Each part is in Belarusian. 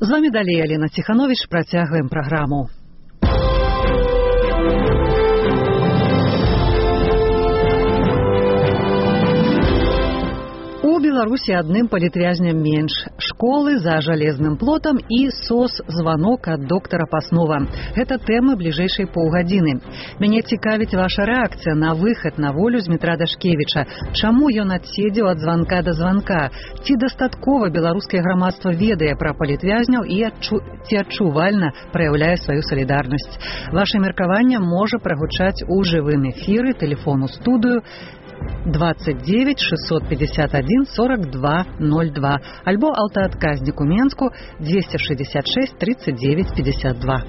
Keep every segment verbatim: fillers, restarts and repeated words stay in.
З вами далей Алена Ціхановіч, працягваем праграму. У Беларусі адным палітвязням менш. Школы за жалезным плотам і сос-званок ад доктара Паснова. Гэта тэмы бліжэйшай паўгадзіны. Мяне цікавіць ваша рэакцыя на выхад на волю Змітра Дашкевіча. Чаму ён адседзеў ад званка да званка? Ці дастаткова беларускае грамадства ведае пра палітвязняў і адчу... ці адчувальна праяўляе сваю салідарнасць? Ваше меркаванне можа прагучаць у жывым эфіры, тэлефону студыю двадцать девять шестьсот пятьдесят один сорок два ноль два альбо аўтаадказнік у Менску двести шестьдесят шесть тридцать девять пятьдесят два.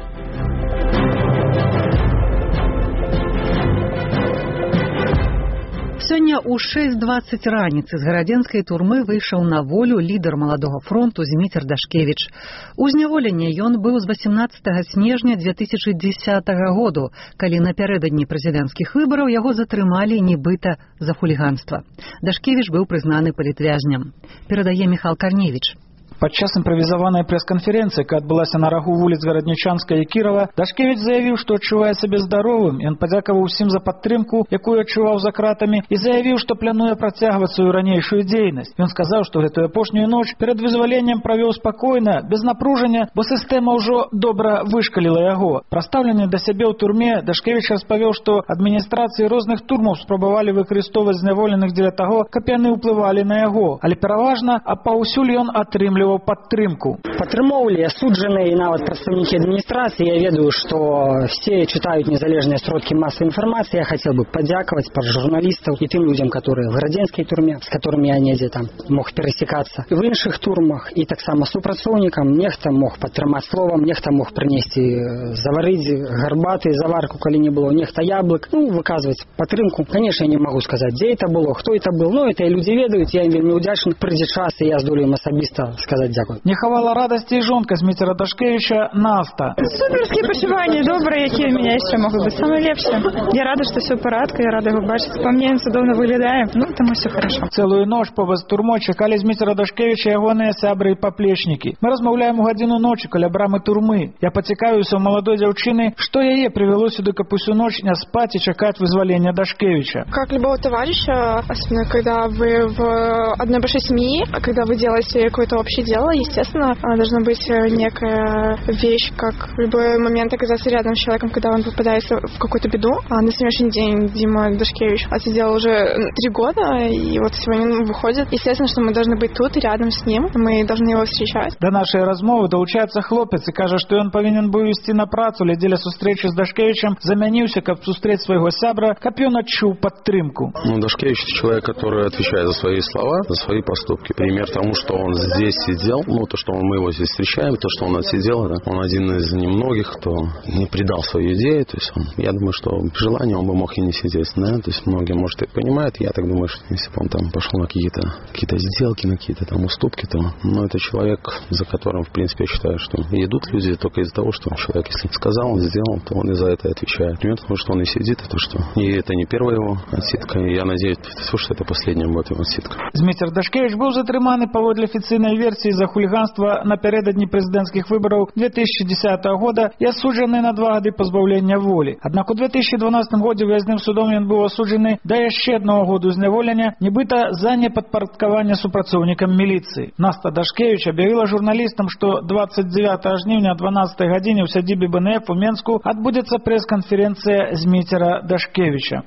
Сёння ў шэсць дваццаць раніцы з гарадзенскай турмы выйшаў на волю лідар маладога фронту Зміцер Дашкевіч. У зняволенні ён быў з восемнадцатага снежня две тысячи дзесятага году, калі напярэдадні прэзідэнцкіх выбараў яго затрымалі нібыта за хуліганства. Дашкевіч быў прызнаны палітвязням. Перадае Міхал Карневіч. Падчас імправізаванай прэс-канферэнцыі, якая адбылася на рагу вуліц Гараднічанска і Кірава, Дашкевіч заявіў, што адчувае сябе здаровым. Ён падзякаваў усім за падтрымку, якую адчуваў за кратамі, і заявіў, што плануе працягваць сваю ранейшую дзейнасць. Ён сказаў, што гэтую апошнюю ноч перад вызваленнем правёў спакойна, без напружання, бо сістэма ўжо добра вышкаліла яго. Прадстаўлены да сябе ў турме, Дашкевіч распавёў, што адміністрацыі розных турмаў спрабавалі выкарыстоўваць зняволеных дзеля таго, каб яны ўплывалі на яго, але пераважна, а паўсюль ён атрымліваў падтрымку. Падтрымоўлі асуджаныя і нават прадстаўнікі адміністрацыі. Я ведаю, што все читают незалежныя сродкі масавай інфармацыі. Я хотел бы поддяковать под журналистов и тем людям, которые в Городенской турме, с которыми я недзе там мог пересекаться. В іншых турмах і таксама супрацоўнікам нехта мог падтрымаць словам, нехта мог прынесці заварыць гарбаты, заварку, калі не было, нехта яблык, ну, выказваць падтрымку. Конечно, я не могу сказать, дзе это было, хто это был, но это люди ведаюць, я им вельмі удзячны. Прыйдзе час, і я здолею ім асабіста сказаць дякую. Не хавала радасці і жонка Зміцера Дашкевіча Наста. Суперские пачуванні, добрые, які у меня еще могут быть. Самое лепшее. Я рада, что все в порядке, я рада его бачить. По мне он цудовно выглядает, ну, тому все хорошо. Цэлую ноч побач турмой чакалі Зміцера Дашкевіча ягоныя сябры і паплечнікі. Мы размаўляем у гадзіну ночи каля брамы турмы. Я пацікавіўся у маладой дзяўчыны, што яе привело сюда, каб усю ночь не спать и чакать вызволения Дашкевича. Как любого товарища, особенно когда вы в одной большой семье, когда вы делаете какое-то общее дело, естественно, должна быть некая вещь, как в любой момент оказаться рядом с человеком, когда он попадается в какую-то беду. А на сегодняшний день Дима Дашкевич отсидел уже три года, и вот сегодня он выходит. Естественно, что мы должны быть тут, рядом с ним, мы должны его встречать. До нашей размовы долучаецца хлопец и кажа, што ён павінен быў ісці на працу, але дзеля сустрэчы з Дашкевичем замяніўся, каб сустрэць свайго сябра, каб ён адчуў падтрымку. Ну, Дашкевич — человек, который отвечает за свои слова, за свои поступки. Пример тому, что он здесь сидел, ну, то, что мы его здесь встречаем, то, что он отсидел, да, он один из немногих, кто не предал свою идею. То есть он, я думаю, что при желании он бы мог и не сидеть, да, то есть многие, может, и понимают. Я так думаю, что если бы он там пошел на какие-то какие-то сделки, на какие-то там уступки, то, ну, это человек, за которым, в принципе, я считаю, что идут люди только из-за того, что человек, если сказал, сделал, то он и за это отвечает. Нет, потому что он и сидит, это что. И это не первая его отсидка, и я надеюсь, что это последняя будет его отсидка. Зміцер Дашкевич быў затрыманы паводле афіцыйнай версіі за хуліганства напярэдадні прэзідэнцкіх выбараў две тысячи десятого года і асуджаны на два гады пазбаўлення волі. Аднак у две тысячи дванадцатым годзе выязным судом ён быў асуджаны да яшчэ аднаго году зняволення, нібыта за непадпарадкаванне супрацоўнікам міліцыі. Наста Дашкевич аб'явіла журналістам, што двадцать девятого жніўня о дванаццатай гадзіне ў сядзібе бэ эн эф у Менску адбудзецца прэс-канферэнцыя Зміцера Дашкевіча.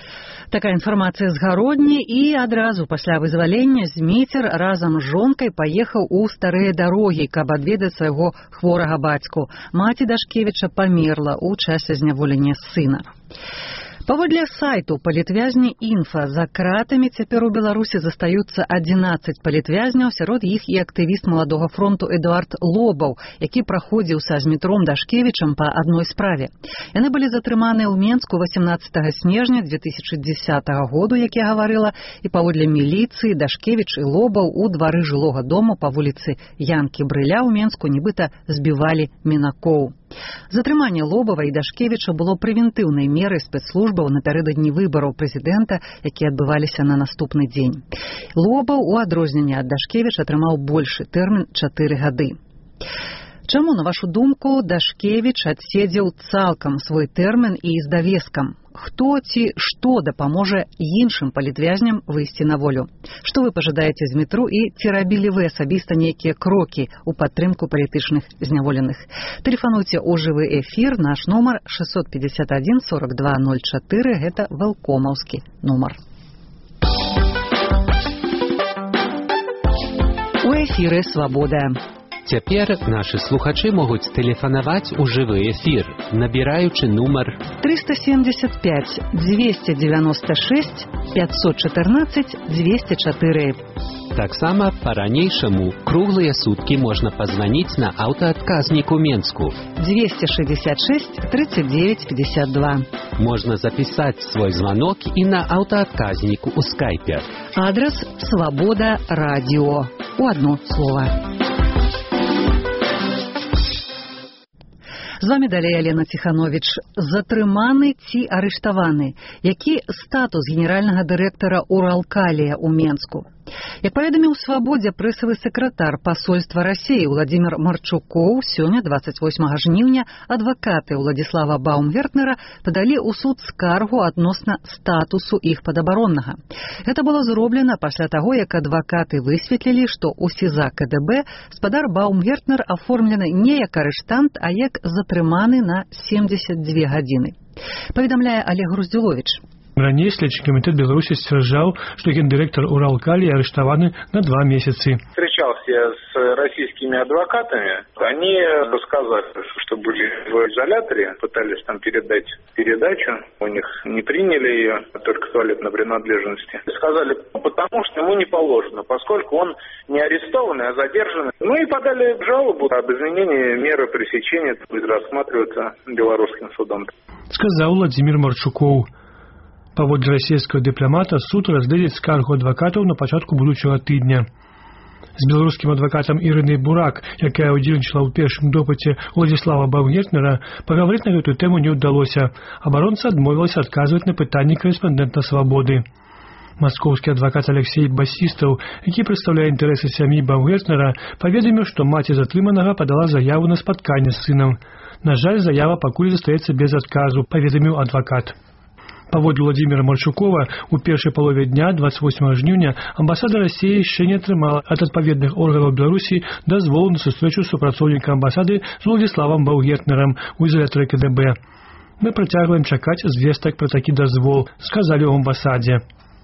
Такая інфармацыя з Гародні, і адразу пасля вызвалення Зміцер разам з жонкай паехаў у старыя дарогі, каб адведаць свайго хворага бацьку. Маці Дашкевіча памерла ў часе зняволення сына. Паводле сайту палітвязні інфа, за кратамі цяпер у Беларусі застаюцца адзінаццаць палітвязняў, сярод іх і актывіст маладога фронту Эдуард Лобаў, які праходзіў са Змітром Дашкевічам па адной справе. Яны былі затрыманыя ў Менску восемнадцатага снежня две тысячи десятого году, як я гаварыла, і паводле міліцыі Дашкевіч і Лобаў у двары жылога дому па вуліцы Янкі Брыля ў Менску нібыта збівалі мінакоў. Затрыманне Лобава і Дашкевіча было прэвентыўнай мерай спецслужбаў напярэдадні выбараў прэзідэнта, якія адбываліся на наступны дзень. Лобаў, у адрозненне ад Дашкевіча, атрымаў большы тэрмін чатыры гады. Чаму, на вашу думку, Дашкевіч адседзеў цалкам свой тэрмін і з давескам? Хто ці што дапаможа іншым палітвязням выйсці на волю? Што вы пажадаеце Змітру і ці рабілі вы асабіста нейкія крокі ў падтрымку палітычных зняволеных? Тэлефануйце ў жывы эфір, наш нумар шестьсот пятьдесят один сорок два ноль четыре, гэта вэлкомаўскі нумар. У эфіры «Свабода». Цяпер нашы слухачы могуць тэлефанаваць у жывы эфір, набіраючы нумар триста семьдесят пять двести девяносто шесть пятьсот четырнадцать двести четыре. Таксама па-ранейшаму круглыя суткі можна пазваніць на аўтаадказнік у Менску двести шестьдесят шесть тридцать девять пятьдесят два. Можна запісаць свой званок і на аўтаадказніку ў скайпе. Адрес «Свабода радіо». У одно слово. З вами далей Алена Ціхановіч. Затрыманы ці арыштаваны? Які статус генеральнага дырэктара Уралкалія ў Менску? Як паведаміў у «Свабодзе» прэсавы сакратар пасольства Расіі Владзімір Марчукоў, сёння, двадцать восьмага жніўня, адвакаты Уладзіслава Баумгертнера падалі ў суд скаргу адносна статусу іх падабароннага. Гэта было зроблена пасля таго, як адвакаты высветлілі, што ў СІЗА КДБ спадар Баумгертнер аформлены не як арыштант, а як затрыманы на семьдесят две гадзіны. Паведамляе Олег Груздзюловіч. Ранее Следственный комитет Беларуси стверджал, что гендиректор Уралкалии арестованы на два месяца. Встречался с российскими адвокатами. Они рассказали, что были в изоляторе, пытались там передать передачу. У них не приняли ее, только туалетной принадлежности. Сказали, потому что ему не положено, поскольку он не арестованный, а задержанный. Ну и подали жалобу об изменении меры пресечения, будет рассматриваться белорусским судом. Сказал Владимир Марчуков. Паводле расійскага дыпламата суд разгледзіць скаргу адвакатаў на пачатку будучага тыдня. З беларускім адвакатам Ірынай Бурак, якая ўдзельнічала ў першым допыце Уладзіслава Баумгертнера, пагаварыць на гэтую тэму не ўдалося. Абаронца адмовілася адказваць на пытанні корэспандэнта «Свабоды». Маскоўскі адвакат Алексей Басістаў, які прадстаўляе інтарэсы сям'і Баумгертнера, паведаміў, што маці затрыманага падала заяву на спатканне з сынам. На жаль, заява пакуль застаецца без адказу, паведаміў адвакат. Паводле Владимира Марчукова, у першай палове дня двадцать восьмага жніўня амбасада Расіі яшчэ не атрымала ад адпаведных органаў Беларусі дазволу на сустрэчу з супрацоўнікам амбасады з Уладзіславам Баумгертнерам у изолятары КДБ. Мы працягваем чакаць звестак пра такі дазвол, сказалі ў амбасадзе.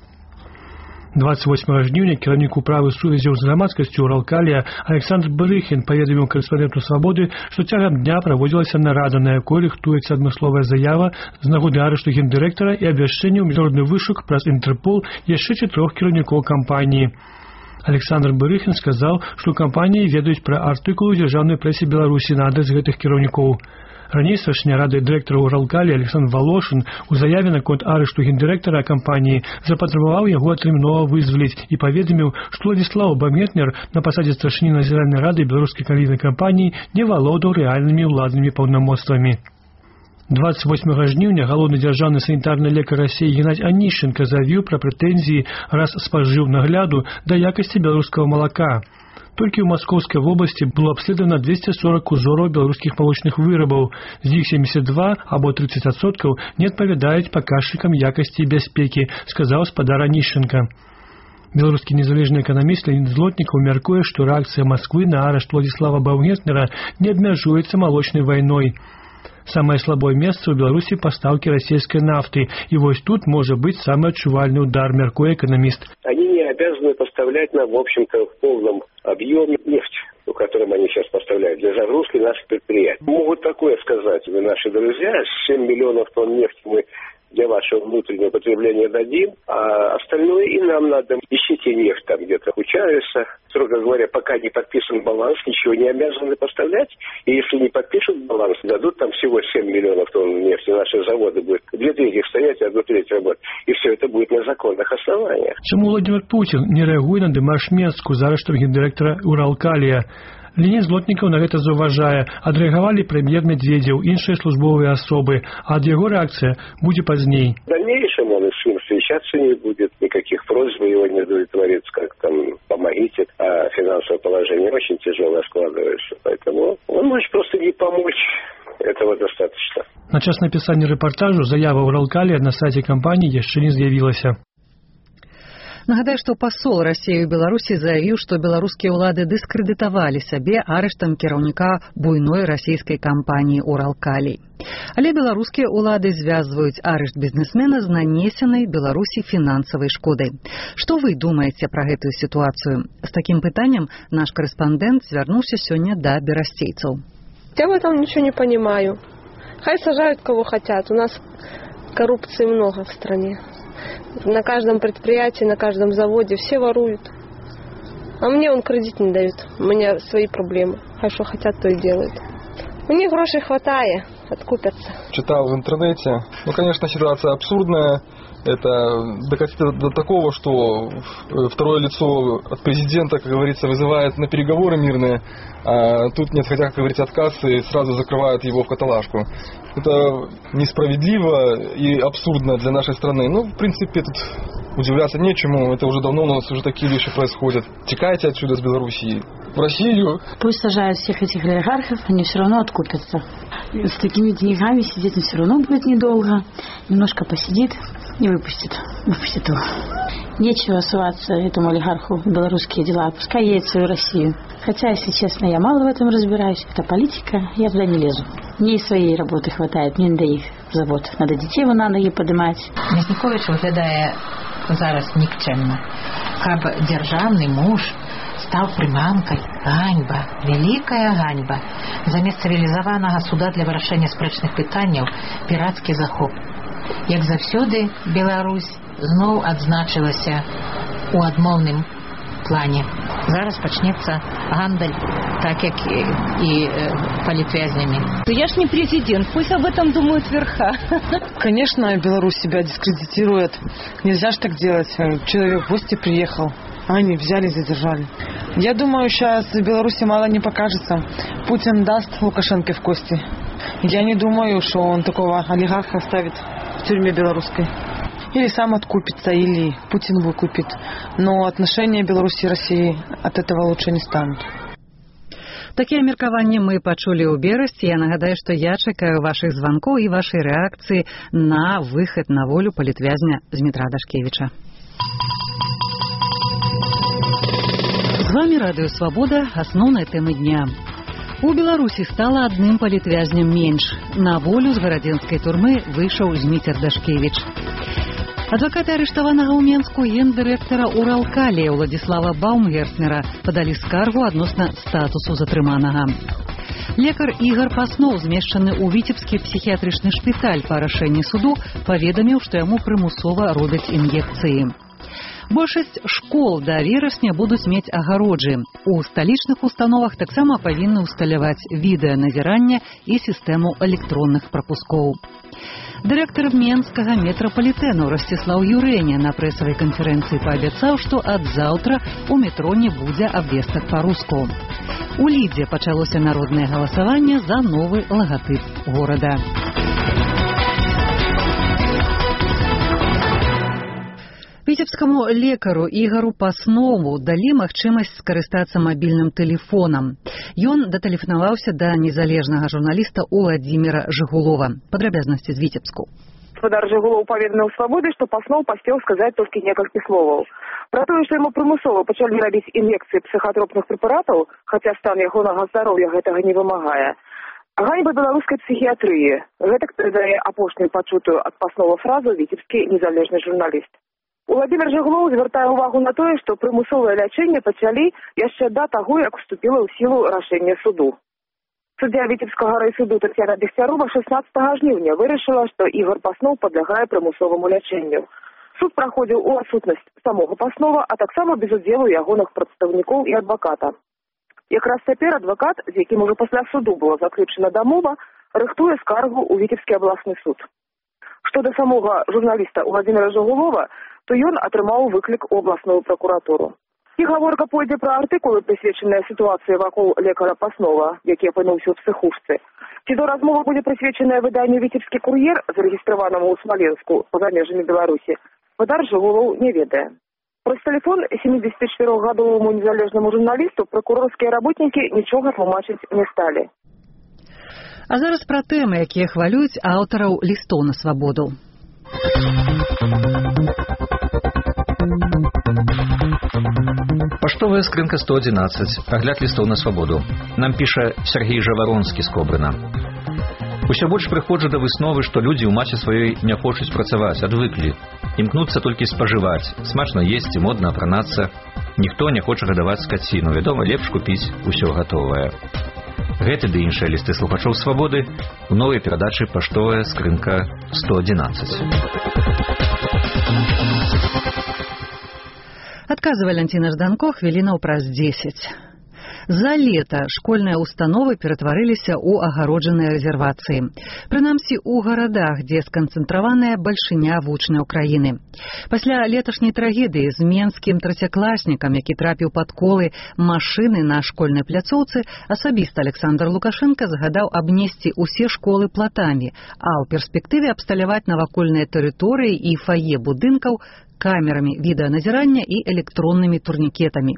двадцать восьмага жніўня кіраўнік управы сувязяў з грамадскасцю Уралкалія Александр Барыхін паведаміў корэспандэнту «Свабоды», што цягам дня праводзілася нарада, на якой рыхтуецца адмысловая заява з нагоды арышту гендырэктара і абвяшчэння ў міжнародны вышук праз Інтэрпол яшчэ чатырох кіраўнікоў кампаніі. Александр Барыхін сказаў, што кампаніі ведаюць пра артыкулы ў дзяржаўнай прэсе Беларусі на адрас гэтых кіраўнікоў. Раней старшыня рады дырэктара Уралкалії Александр Волошин у заяве наконт арышту гендырэктара кампаніі запатрабаваў яго тэрмінова вызваліць і паведаміў, што Уладзіслаў Баумгертнер на пасадзе старшыні назіральнай рады беларускай калійнай кампаніі не валодаў рэальнымі ўладнымі паўнамоцтвамі. двадцать восьмага жніўня галоўны дзяржаўны санітарны лекар Расіі Геннадзь Анішченка заявіў пра прэтэнзіі, раз спажыў нагляду да якасці беларускага малака. Толькі ў Маскоўскай вобласці было абследавана двести сорок узораў беларускіх малочных вырабаў. З іх семьдесят два або тридцать адсоткаў не адпавядаюць паказчыкам якасці і бяспекі, сказаў спадар Анішченка. Беларускі незалежны эканаміст Леонід Злотнікаў мяркуе, што рэакцыя Масквы на арышт Уладзіслава Баумгертнера не абмяжуецца малочнай вайной. Самое слабое место у Беларуси – поставки российской нафты. И вот тут может быть самый отчувальный удар, мяркует экономист. Они не обязаны поставлять нам, в общем-то, в полном объеме нефть, которым они сейчас поставляют, для загрузки наших предприятий. Могут такое сказать наши друзья: семь миллионов тонн нефти мы для вашего внутреннего потребления дадим, а остальное и нам надо. Ищите нефть там где-то у Чавеса. Строго говоря, пока не подписан баланс, ничего не обязаны поставлять. И если не подпишут баланс, дадут там всего семь миллионов тонн нефти. Наши заводы будут две трети стоять, а одну треть работать. И все это будет на законных основаниях. Чему Владимир Путин не реагует на дэмарш Менску за арештом гендиректора Уралкалия? Леонід Злотнікаў на гэта заўважае. Адрэагавалі прэм'ер Медведзеў, іншыя службовыя асобы, а ад яго рэакцыя будзе пазней. В дальнейшем он и с обращаться не будет, никаких просьб его не удовлетворит, как там помогите, а финансовое положение очень тяжелое складывается, поэтому он может просто не помочь, этого достаточно. На час написання рэпартажу заява Уралкалі на сайце кампаніі яшчэ не з'явілася. Нагадаю, што пасол Расіі ў Беларусі заявіў, што беларускія ўлады дыскрэдытавалі сабе арыштам кіраўніка буйной расійскай кампаніі «Уралкалій». Але беларускія ўлады звязваюць арышт бізнесмена з нанесенай Беларусі фінансавай шкодай. Што вы думаеце пра гэтую сітуацыю? З такім пытаннем наш корэспандэнт звярнуўся сёння да берасцейцаў. Я в этом ничего не понимаю. Хай сажают кого хотят. У нас коррупции много в стране. На каждом предприятии, на каждом заводе все воруют. А мне он кредит не дает. У меня свои проблемы. Хай что хотят, то и делают. У них грошей хватает, откупятся. Читал в интернете. Ну, конечно, ситуация абсурдная. Это докатится до такого, что второе лицо от президента, как говорится, вызывает на переговоры мирные, а тут нет, хотя, как говорится, отказ и сразу закрывают его в каталажку. Это несправедливо и абсурдно для нашей страны. Ну, в принципе, тут удивляться нечему. Это уже давно у нас уже такие вещи происходят. Текайте отсюда, с Белоруссии, в Россию. Пусть сажают всех этих олигархов, они все равно откупятся. С такими деньгами сидеть он все равно будет недолго. Немножко посидит и выпустит. Выпустит его. Нечего ссылаться этому олигарху в белорусские дела. Пускай едет в свою Россию. Хотя, если честно, я мало в этом разбираюсь. Это политика, я туда не лезу. Мне и своей работы хватает, мне не до их забот. Надо детей на ноги поднимать. Мясникович выглядає зараз нікчемно. Каб державний муж став приманкой. Ганьба, великая ганьба. Замест цивілізаванага суда для вирішення спрэчных пытанняў пірацкі захоп. Як заўсёды, Беларусь зноў адзначылася у адмоўным плане. Зараз пачнецца гандаль, так як и, и э, политвязнями. Я ж не президент, пусть об этом думают верха. Конечно, Беларусь себя дискредитирует. Нельзя ж так делать. Человек в гости приехал, а они взяли и задержали. Я думаю, сейчас в Беларуси мало не покажется. Путин даст Лукашенко в кости. Я не думаю, что он такого олигарха оставит в тюрьме белорусской. Или сам откупится, или Путин выкупит. Но отношения Беларуси и России от этого лучше не станут. Такія меркаванні мы пачулі ў берасці. Я нагадаю, што я чакаю вашых званкоў і вашай рэакцыі на выхад на волю палітвязня Змітра Дашкевіча. З вами Радыё Свабода, асноўныя тэмы дня. У Беларусі стала адным палітвязням менш. На волю з гарадзенскай турмы выйшаў Зміцер Дашкевіч. Адвакаты арыштаванага ў Менску гендырэктара Уралкалія Уладзіслава Баумгерснера падалі скаргу адносна статусу затрыманага. Лекар Ігар Пасноў, змешчаны ў віцебскі псіхіятрычны шпіталь па рашэнні суду, паведаміў, што яму прымусова робяць ін'екцыі. Большасць школ да верасня будуць мець агароджы. У сталічных установах таксама павінны ўсталяваць відэаназіранне і сістэму электронных прапускоў. Дырэктар Менскага метрапалітэну Расціслаў Юрэня на прэсавай канферэнцыі паабяцаў, што ад заўтра у метро не будзе абвестак па-руску. У Лідзе пачалося народнае галасаванне за новы лагатып горада. Віцебскаму лекару Ігару Паснову далі магчымасць скарыстацца мабільным тэлефонам. Ён датэлефанаваўся да незалежнага журналіста Уладзіміра Жыгулова. Падрабязнасці з Віцебску. Господар Жыгулов паведаміў Свабоды, што Паснов паспеў сказаць толькі некалькі словаў. Пра тое, што яму прымусова пачалі рабіць ін'екцыі псіхатропных прэпаратаў, хаця стан ягонага здароўя гэтага не вымагае. Ганьба беларускай псіхіятрыі. Гэтак перадае апошнюю пачутую ад Паснова фразу віцебскі незалежны журналіст. Уладзімір Жыгулов звяртае ўвагу на тое, што прымусовае лячэнне пачалі яшчэ да таго, як уступіла ў сілу рашэнне суду. Суддзя Віцебскага райсуду Тацьяна Бехцярова шаснаццатага жніўня вырашыла, што Ігор Паснов падлягае прымусоваму лячэнню. Суд праходзіў у адсутнасць самога Паснова, а таксама без удзелу ягоных прадстаўнікоў і адваката. Якраз цяпер адвакат, з якім ужо пасля суду была заключана дамова, рыхтуе скаргу ў Віцебскі абласны суд. Што да самога журналіста Уладзіміра Жыгулова, то ён атрымаў выклік у абласную пракуратуру. І гаворка пойдзе пра артыкулы, прысвечаныя сітуацыі вакол лекара Паснова, які апынуўся ў псіхушцы. Ці то размова будзе прысвечаная выданню «Віцебскі кур'ер», зарэгістраванаму ў Смаленску, па-за межамі Беларусі. Гаспадар жа голову не ведае. Праз тэлефон семидесятичатырохгадоваму незалежнаму журналісту прокурорскія работнікі нічога тлумачыць не сталі. А зараз пра тэмы, якія хвалююць аўтараў лістоў на свабоду. Паштовая скрынка сто одиннадцать. Агляд лістоў на свабоду. Нам піша Сергей Жаваронскі з Кобрына. Усё больш прыходжу да высновы, што людзі ў маці сваёй не хочуць працаваць, адвыклі. Імкнуцца толькі спажываць, смачна есці, модна апранацца. Ніхто не хоча гадаваць скаціну. Вядома, лепш купіць усё гатовае. Гэты ды іншыя лісты слухачоў свабоды у новай перадачы «Паштовая скрынка сто одиннадцать». Адказы Валянціна Жданко хвілінаў праз дзесяць. За лета школьныя установы ператварыліся ў агароджаныя рэзервацыі. Прынамсі, у гарадах, дзе сканцэнтраваная бальшыня вучняў краіны. Пасля леташняй трагедыі з менскім трацякласнікам, які трапіў пад колы машыны на школьнай пляцоўцы, асабіста Александр Лукашенко загадаў абнесці ўсе школы платамі, а ў перспектыве абсталяваць навакольныя тэрыторыі і фае будынкаў камерамі відэаназірання і электроннымі турнікетамі.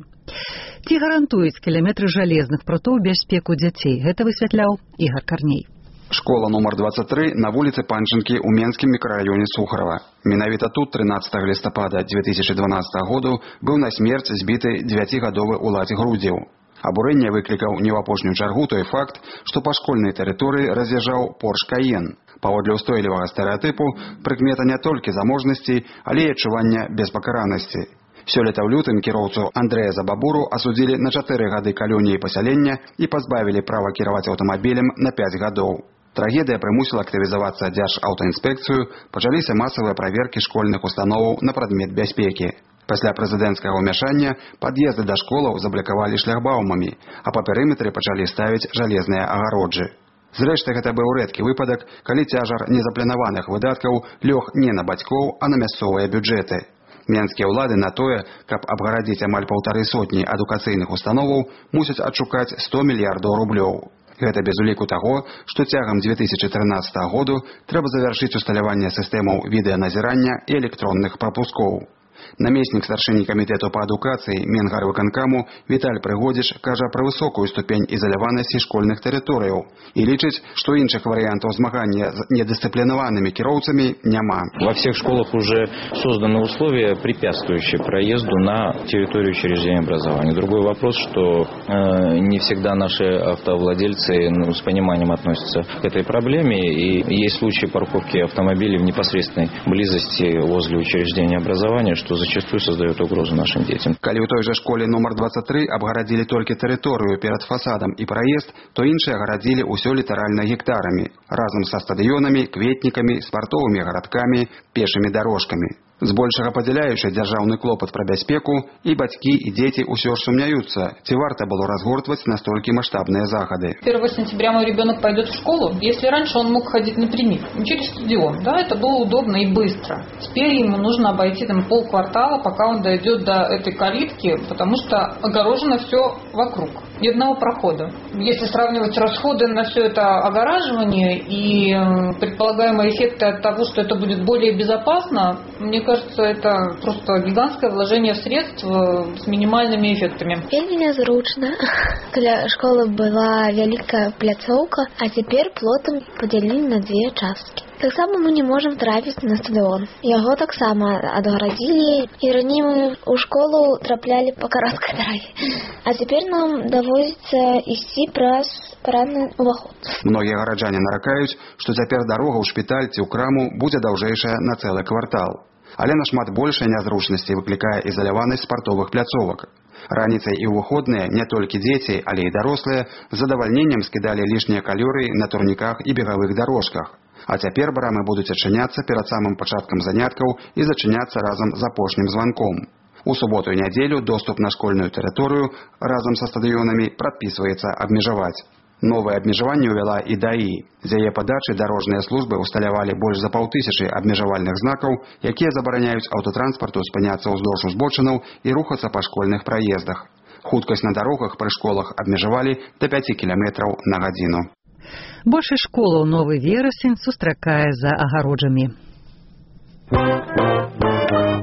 Ці гарантуюць кіламетры жалезных прутоў бяспеку дзяцей? Гэта высвятляў Ігор Карней. Школа нумар двадцать три на вуліцы Панчынкі ў Менскім мікрараёне Сухарова. Менавіта тут тринадцатого лістапада две тысячи дванадцатого году быў на смерць збіты дзевяцігадовы Уладзь Грудзеў. Абурэнне выклікаў не ў апошнюю чаргу той факт, што па школьнай тэрыторыі раз'язджаў Порш Каен. Паводле ўстойлівага стэрэатыпу прыкмета не толькі заможнасці, але і адчування безпакаранасці. Сёлета ў лютым кіроўцу Андрэя Забабуру асудзілі на чатыры гады калоніі пасялення і пазбавілі права кіраваць аўтамабілем на пяць гадоў. Трагедыя прымусіла актывізавацца Дзяржаўтаінспекцыю, пачаліся масавыя праверкі школьных установаў на прадмет бяспекі. Пасля прэзідэнцкага ўмяшання пад'езды да школаў заблакавалі шлагбаумамі, а па перыметры пачалі ставіць жалезныя агароджы. Зрэшты, гэта быў рэдкі выпадак, калі цяжар незапланаваных выдаткаў лёг не на бацькоў, а на мясцовыя бюджэты. Менскія ўлады на тое, каб абгарадзіць амаль паўтары сотні адукацыйных установаў, мусяць адшукаць сто мільярдаў рублёў. Гэта без уліку таго, што цягам две тысячи трынаццатого году трэба завяршыць усталяванне сістэмаў відэаназірання і электронных прапускоў. Намеснік старшыні камітэту па адукацыі Менгарвыканкаму Віталь Прыгодзіч кажа пра высокую ступень ізаляванасці школьных тэрыторыяў і лічыць, што іншых варыянтаў змагання з недысциплинованными кіроўцамі няма. Во всех школах уже созданы условия, препятствующие проезду на территорию учреждения образования. Другой вопрос, что э, не всегда наши автовладельцы ну, с пониманием относятся к этой проблеме, и есть случаи парковки автомобилей в непосредственной близости возле учреждения образования, что зачастую создает угрозу нашим детям. Калі ў той жа школе нумар двадцать три абгарадзілі толькі тэрыторыю перад фасадам і праезд, то іншыя агарадзілі ўсё літаральна гектарамі, разам са стадыёнамі, кветнікамі, спартовымі гарадкамі, пешымі дарожкамі. Збольшага падзяляючы дзяржаўны клопат пра бяспеку, і бацькі, і дзеці ўсё ж сумняюцца, ці варта было разгортваць настолькі маштабныя захады. первого сентября мой ребенок пойдет в школу. Если раньше он мог ходить напрямик, через стадион, да, это было удобно и быстро. Теперь ему нужно обойти там полквартала, пока он дойдет до этой калитки, потому что огорожено все вокруг. Ни одного прохода. Если сравнивать расходы на все это огораживание и предполагаемые эффекты от того, что это будет более безопасно, мне кажется, это просто гигантское вложение средств с минимальными эффектами. Вельмі нязручна. Каля школы была вялікая пляцоўка, а цяпер плотам падзялілі на две часткі. Таксама мы не можем трапіць на стадыон. Яго таксама адгарадзілі, і раней мы ў школу траплялі па кароткай дарозе. А цяпер нам даводзіцца ісці праз парадны ўваход. Многія гараджане наракаюць, што цяпер дарога ў шпіталь ці ў краму будзе даўжэйшая на цэлы квартал. Але нашмат большай нязручнасці выклікае ізаляванасць спартовых пляцовак. Раніцай і ў выходныя не толькі дзеці, але і дарослыя з задавальненнем скідалі лішнія калёры на турніках і бегавых дарожках. А цяпер брамы будуць адчыняцца перад самым пачаткам заняткаў і зачыняцца разам з апошнім званком. У суботу і нядзелю доступ на школьную тэрыторыю разам са стадыёнамі прадпісваецца абмежаваць. Новае абмежаванне ўвяла і ДАІ. З яе падачы дарожныя службы усталявалі больш за паўтысячы абмежавальных знакаў, якія забараняюць аўтотранспарту спыняцца ўздоўж узбочынаў і рухацца па школьных праездах. Хуткасць на дарогах пры школах абмежавалі да пяці кіламетраў на гадзіну. Большасць школаў новы верасень сустракае за агароджамі.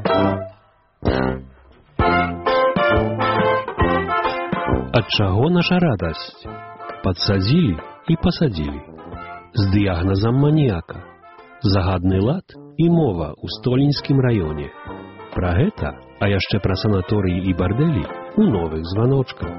Ад чаго наша радасць? Падсадзілі і пасадзілі. З дыягназам маніяка. Загадны лад і мова ў Столінскім раёне. Пра гэта, а яшчэ пра санаторыі і бардэлі у новых званочках.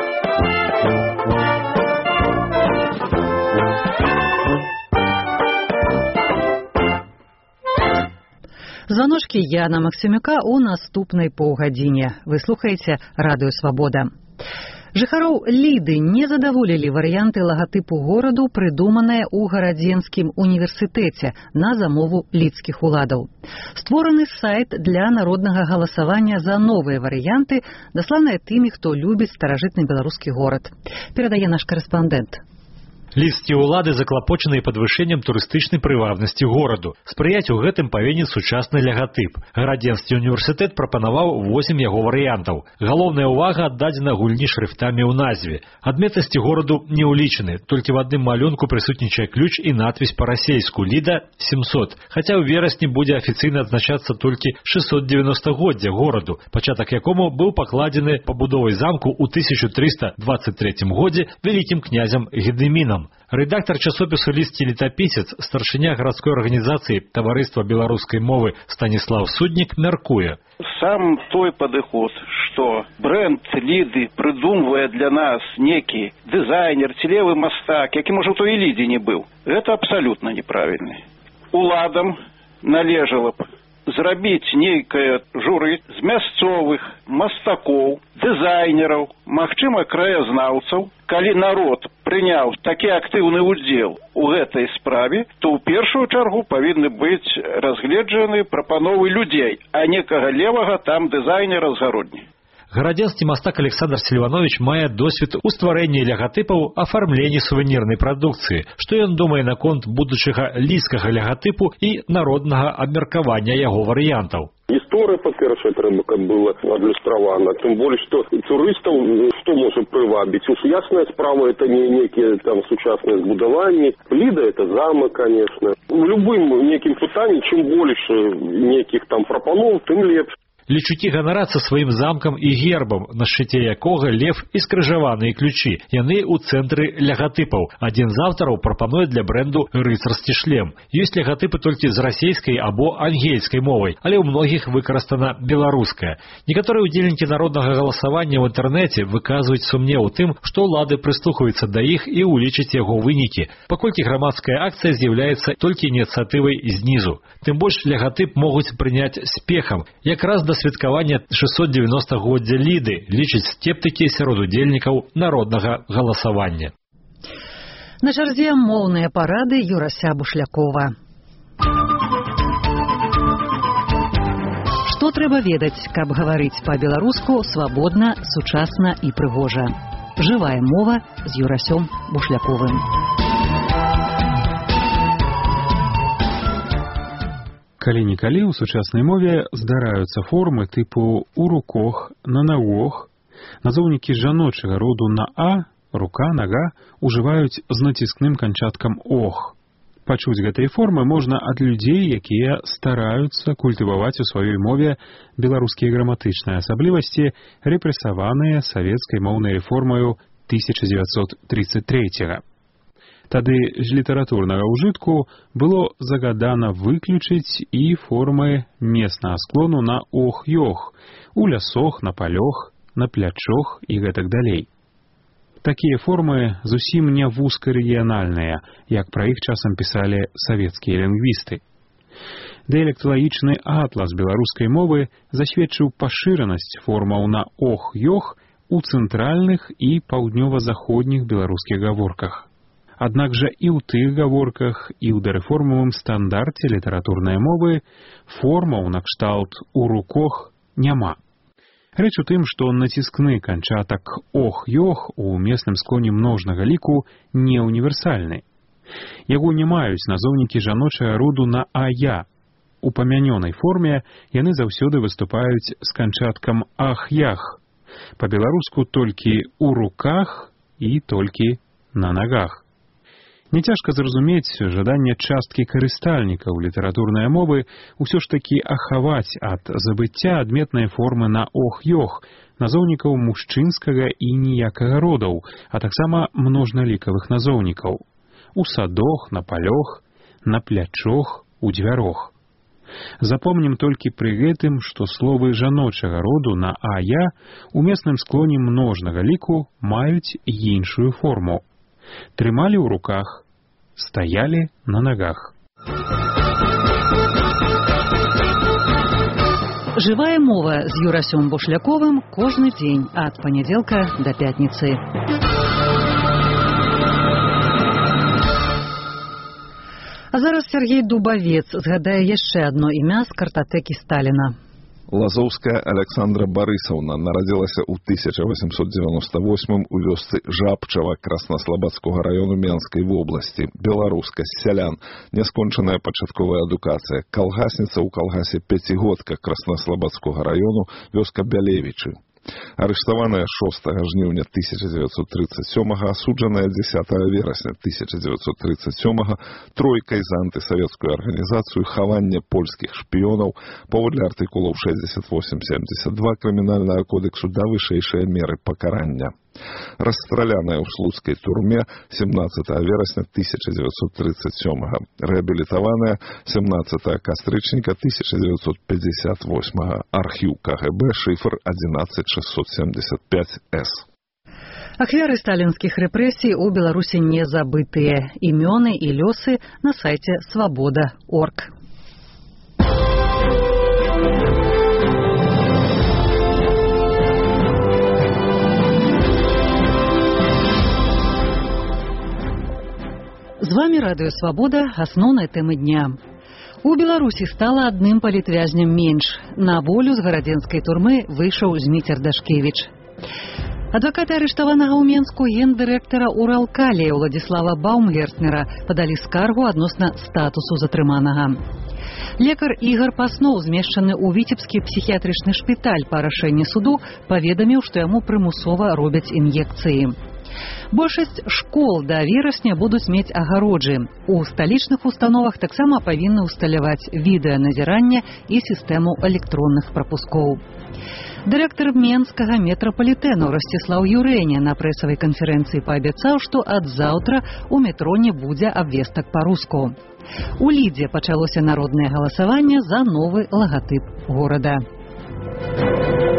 Званочкі Яна Максімюка ў наступнай паўгадзіне. Вы слухаеце Радыё Свабода. Жыхароў Ліды не задаволілі варыянты лагатыпу гораду, прыдуманыя ў Гарадзенскім універсітэце на замову лідскіх уладаў. Створаны сайт для народнага галасавання за новыя варыянты, дасланыя тымі, хто любіць старажытны беларускі горад. Перадае наш карэспандэнт. Лідскія ўлады заклапочаныя падвышэннем турыстычнай прывабнасці гораду. Спрыяць у гэтым павінен сучасны лагатып. Гарадзенскі універсітэт прапанаваў восем яго варыянтаў. Галоўная ўвага аддадзена гульні шрыфтамі ў назве. Адметнасці гораду не ўлічаны, толькі в адным малюнку прысутнічае ключ і надпіс па-расейску «Ліда сямсот», хаця ў верасні будзе афіцыйна адзначацца толькі шэсцьсот дзевяностагоддзя гораду, пачатак якому быў пакладзены пабудовай замку ў тысяча трыста дваццаць трэцім годзе вялікім князем Гедымінам. Рэдактар часопісу «Лідскі летапісец», старшыня гарадской арганізацыі таварыства беларускай мовы Станіслав Суднік мяркуе. Сам той падыход, што бренд Ліды прыдумвае для нас некі дызайнер, ці левы мастак, які, можа, у той і Лідзе не быў, гэта абсалютна неправільны. Уладам належала б зрабіць нейкае журы з мясцовых мастакоў, дызайнераў, магчыма, краязнаўцаў. Калі народ прыняў такі актыўны ўдзел у гэтай справе, то ў першую чаргу павінны быць разгледжаны прапановы людзей, а некага левага там дызайнера з гародні. Гарадзенскі мастак Александр Сільванович мае досвед у стварэнні лягатыпаў, афармленні сувенірнай прадукцыі. Што ён думае наконт будучага лідскага лягатыпу і народнага абмеркавання яго варыянтаў? Гісторыя, па-першае, трэба, каб была адлюстравана. Тым болей, што турыстаў што можа прывабіць? Уж ясная справа, это не некія там сучасныя збудаванні. Ліда — это замак, конечно. У любым некім пытанні, чым больш некіх там прапаноў, тым лепш. Лічукі ганарацца сваім замкам і гербам, на шчыце якога лев і скрыжаваныя ключі. Яны ў цэнтры лягатыпаў. Адзін з аўтараў прапануе для бренду рыцарскі шлем. Ёсць лягатыпы толькі з расейскай або ангельскай мовай, але ў многіх выкарыстана беларуская. Некаторыя ўдзельнікі народнага галасавання ў інтэрнэце выказваюць сумнеў у тым, што ўлады прыслухаюцца да іх і ўлічаць яго вынікі, паколькі грамадская акцыя з'яўляецца толькі ініцыятывай знізу. Тым больш лягатып могуць прыняць спехам, якраз да святкавання шэсцьсот дзевяностагоддзя Ліды, лічаць скептыкі сярод удзельнікаў народнага галасавання. На чарзе моўныя парады Юрася Бушлякова. Што трэба ведаць, каб гаварыць па-беларуску свабодна, сучасна і прыгожа? Жывая мова з Юрасём Бушляковым. Калі-нікалі ў сучаснай мове здараюцца формы тыпу «у рукох», «на нагох». Назоўнікі жаночага роду на «а», «рука», «нага» ужываюць з націскным канчаткам «ох». Пачуць гэтай формы можна ад людзей, якія стараюцца культываваць у сваёй мове беларускія граматычныя асаблівасці, рэпрэсаваныя савецкай моўнай рэформаю тысяча дзевяцьсот трыццаць трэцяга. Тады з літаратурнага ўжытку было загадана выключыць і формы меснага склону на ох-ёх, у лясох, на палёх, на плячох і гэтак далей. Такія формы зусім не вузкарэгіянальныя, як пра іх часам пісалі савецкія лінгвісты. Дыялекталагічны атлас беларускай мовы засведчыў пашыранасць формаў на ох-ёх у цэнтральных і паўднёва-заходніх беларускіх гаворках. Аднак жа і ў тых гаворках, і ў дарэформавым стандарце літаратурнай мовы формаў накшталт «у рукох» няма. Рэч у тым, што націскны канчатак «ох-ёх» у месным склоне множнага ліку не універсальны. Яго не маюць назоўнікі жаночага роду на «а-я». У памянёнай форме яны заўсёды выступаюць з канчаткам «ах-ях». Па-беларуску толькі «у руках» і толькі «на нагах». Няцяжка зразумець жаданне часткі карыстальнікаў літаратурнай мовы ўсё ж такі ахаваць ад забыцця адметнай формы на ох-ёх, назоўнікаў мужчынскага і ніякага родаў, а таксама множналікавых назоўнікаў у садох, на палёх, на плячох, у дзвярох. Запомнім толькі пры гэтым, што словы жаночага роду на а-я у месным склоне множнага ліку маюць іншую форму. Трымалі ў руках, стаялі на нагах. Жывая мова з Юрасём Бушляковым кожны дзень ад панядзелка да пятніцы. А зараз Сергей Дубавец згадае яшчэ адно імя з картатэкі Сталіна. Лазоўская Александра Барысаўна нарадзілася ў тысяча восемьсот девяносто восьмым у вёсцы Жабчава Краснаслабадскага раёну Менскай вобласці. Беларуска, сялян, няскончаная пачатковая адукацыя, калгасніца ў калгасе Пяцігодка Краснаслабадскага раёну, вёска Бялевічы. Арыштаваная шостага жніўня тысяча дзевяцьсот тридцать сёмага, асуджаная дзесятага верасня тысяча дзевяцьсот тридцать сёмага тройкай за антысавецкую арганізацыю хавання польскіх шпіёнаў паводле артыкулаў шэсцьдзесят восемь семьдесят два крымінальнага кодексу да вышэйшыя меры пакарання. Расстраляная ў слуцкай турме семнадцатага верасня тысяча дзевяцьсот тридцать сёмага, рэабілітаваная семнадцатага кастрычніка тысяча дзевяцьсот пятьдесят восьмага, архіў ка гэ бэ, шыфр адзінаццаць шэсцьсот семьдесят пять эс. Ахвяры сталінскіх рэпрэсій у Беларусі не забытыя. Імёны і лёсы на сайце свабода точка орг. З вами Радыё Свабода, асноўныя тэмы дня. У Беларусі стала адным палітвязням менш. На волю з гарадзенскай турмы выйшаў Зміцер Дашкевіч. Адвакаты арыштаванага ў Менску гендырэктара Уралкалія Уладзіслава Баумгерстнера падалі скаргу адносна статусу затрыманага. Лекар Ігар Паснов, змешчаны ў віцебскі псіхіятрычны шпіталь па рашэнні суду, паведаміў, што яму прымусова робяць ін'екцыі. Большасць школ да верасня будуць мець агароджы. У сталічных установах таксама павінны ўсталяваць відэаназірання і сістэму электронных прапускоў. Дырэктар Менскага метрапалітэну Расціслаў Юрэня на прэсавай канферэнцыі паабяцаў, што ад заўтра у метро не будзе абвестак па-руску. У Лідзе пачалося народнае галасаванне за новы лагатып горада.